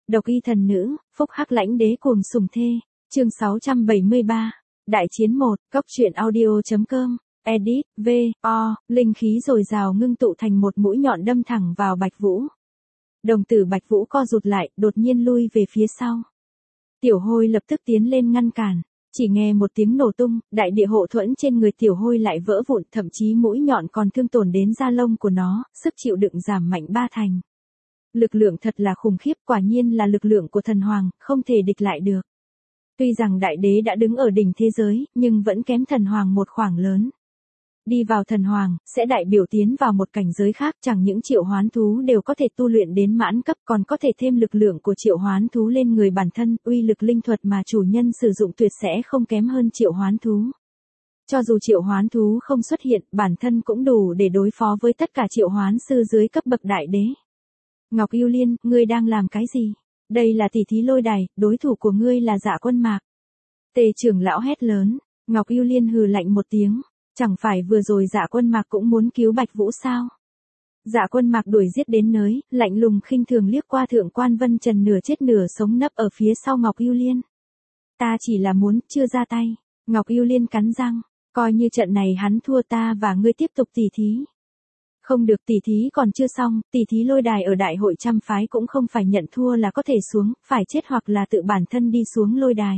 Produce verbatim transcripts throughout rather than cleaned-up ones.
Độc y thần nữ, phúc hắc lãnh đế cuồng sủng thê. Chương sáu trăm bảy mươi ba. Đại chiến một, cốc truyện audio chấm com. Edit, V, O, linh khí dồi dào ngưng tụ thành một mũi nhọn đâm thẳng vào Bạch Vũ. Đồng tử Bạch Vũ co rụt lại, đột nhiên lui về phía sau. Tiểu Hôi lập tức tiến lên ngăn cản. Chỉ nghe một tiếng nổ tung, đại địa hộ thuẫn trên người Tiểu Hôi lại vỡ vụn, thậm chí mũi nhọn còn thương tổn đến da lông của nó, sức chịu đựng giảm mạnh ba thành. Lực lượng thật là khủng khiếp, quả nhiên là lực lượng của thần hoàng, không thể địch lại được. Tuy rằng đại đế đã đứng ở đỉnh thế giới, nhưng vẫn kém thần hoàng một khoảng lớn. Đi vào thần hoàng, sẽ đại biểu tiến vào một cảnh giới khác, chẳng những triệu hoán thú đều có thể tu luyện đến mãn cấp, còn có thể thêm lực lượng của triệu hoán thú lên người bản thân, uy lực linh thuật mà chủ nhân sử dụng tuyệt sẽ không kém hơn triệu hoán thú. Cho dù triệu hoán thú không xuất hiện, bản thân cũng đủ để đối phó với tất cả triệu hoán sư dưới cấp bậc đại đế. Ngọc Yêu Liên, ngươi đang làm cái gì? Đây là tỷ thí lôi đài, đối thủ của ngươi là Dạ Quân Mạc. Tề trưởng lão hét lớn. Ngọc Yêu Liên hừ lạnh một tiếng. Chẳng phải vừa rồi Dạ Quân Mạc cũng muốn cứu Bạch Vũ sao? Dạ Quân Mạc đuổi giết đến nơi, lạnh lùng khinh thường liếc qua Thượng Quan Vân Trần nửa chết nửa sống nấp ở phía sau Ngọc Yêu Liên. Ta chỉ là muốn, chưa ra tay. Ngọc Yêu Liên cắn răng. Coi như trận này hắn thua ta và ngươi tiếp tục tỉ thí. Không được, tỉ thí còn chưa xong, tỉ thí lôi đài ở đại hội trăm phái cũng không phải nhận thua là có thể xuống, phải chết hoặc là tự bản thân đi xuống lôi đài.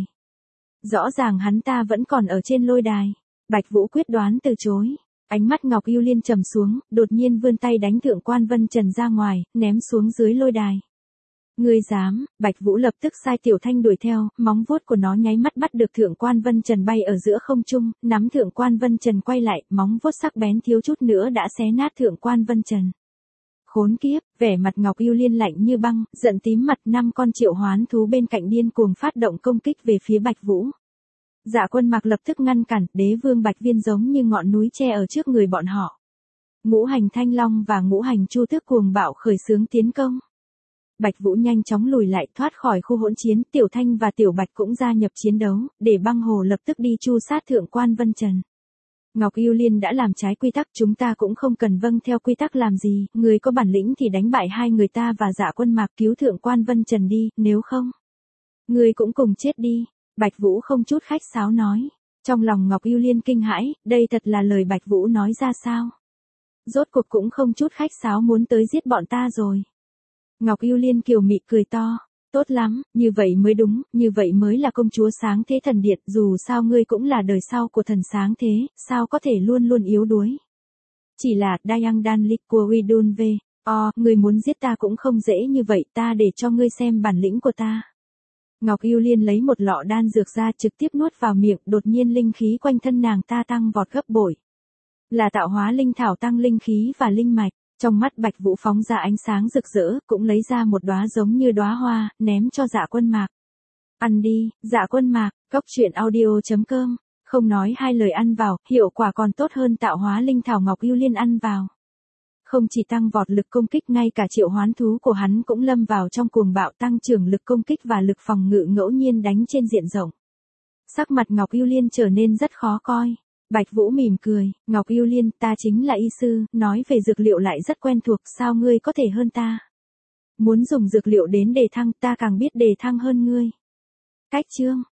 Rõ ràng hắn ta vẫn còn ở trên lôi đài. Bạch Vũ quyết đoán từ chối. Ánh mắt Ngọc Yêu Liên trầm xuống, đột nhiên vươn tay đánh Thượng Quan Vân Trần ra ngoài, ném xuống dưới lôi đài. Ngươi dám? Bạch Vũ lập tức sai Tiểu Thanh đuổi theo, móng vuốt của nó nháy mắt bắt được Thượng Quan Vân Trần bay ở giữa không trung, nắm Thượng Quan Vân Trần quay lại, móng vuốt sắc bén thiếu chút nữa đã xé nát Thượng Quan Vân Trần. Khốn kiếp, vẻ mặt Ngọc Yêu Liên lạnh như băng, giận tím mặt, năm con triệu hoán thú bên cạnh điên cuồng phát động công kích về phía Bạch Vũ. Dạ Quân Mạc lập tức ngăn cản, đế vương Bạch Viên giống như ngọn núi che ở trước người bọn họ. Ngũ hành Thanh Long và ngũ hành Chu Tước cuồng bạo khởi xướng tiến công. Bạch Vũ nhanh chóng lùi lại, thoát khỏi khu hỗn chiến, Tiểu Thanh và Tiểu Bạch cũng gia nhập chiến đấu, để băng hồ lập tức đi chu sát Thượng Quan Vân Trần. Ngọc Yêu Liên đã làm trái quy tắc, chúng ta cũng không cần vâng theo quy tắc làm gì, người có bản lĩnh thì đánh bại hai người ta và Dạ Quân Mạc cứu Thượng Quan Vân Trần đi, nếu không, người cũng cùng chết đi. Bạch Vũ không chút khách sáo nói. Trong lòng Ngọc Yêu Liên kinh hãi, đây thật là lời Bạch Vũ nói ra sao? Rốt cuộc cũng không chút khách sáo muốn tới giết bọn ta rồi. Ngọc Yêu Liên kiều mị cười to. Tốt lắm, như vậy mới đúng, như vậy mới là công chúa sáng thế thần điện, dù sao ngươi cũng là đời sau của thần sáng thế, sao có thể luôn luôn yếu đuối. Chỉ là, Dayang Dan Lik của Widun V, O, ngươi muốn giết ta cũng không dễ như vậy, ta để cho ngươi xem bản lĩnh của ta. Ngọc Yêu Liên lấy một lọ đan dược ra trực tiếp nuốt vào miệng, đột nhiên linh khí quanh thân nàng ta tăng vọt gấp bội. Là tạo hóa linh thảo tăng linh khí và linh mạch, trong mắt Bạch Vũ phóng ra ánh sáng rực rỡ, cũng lấy ra một đóa giống như đóa hoa, ném cho Dạ Quân Mạc. Ăn đi, Dạ Quân Mạc, cốc truyện audio chấm com, không nói hai lời ăn vào, hiệu quả còn tốt hơn tạo hóa linh thảo Ngọc Yêu Liên ăn vào. Không chỉ tăng vọt lực công kích, ngay cả triệu hoán thú của hắn cũng lâm vào trong cuồng bạo, tăng trưởng lực công kích và lực phòng ngự ngẫu nhiên đánh trên diện rộng. Sắc mặt Ngọc Yêu Liên trở nên rất khó coi. Bạch Vũ mỉm cười, Ngọc Yêu Liên, ta chính là y sư, nói về dược liệu lại rất quen thuộc, sao ngươi có thể hơn ta? Muốn dùng dược liệu đến đề thăng, ta càng biết đề thăng hơn ngươi. Cách chương.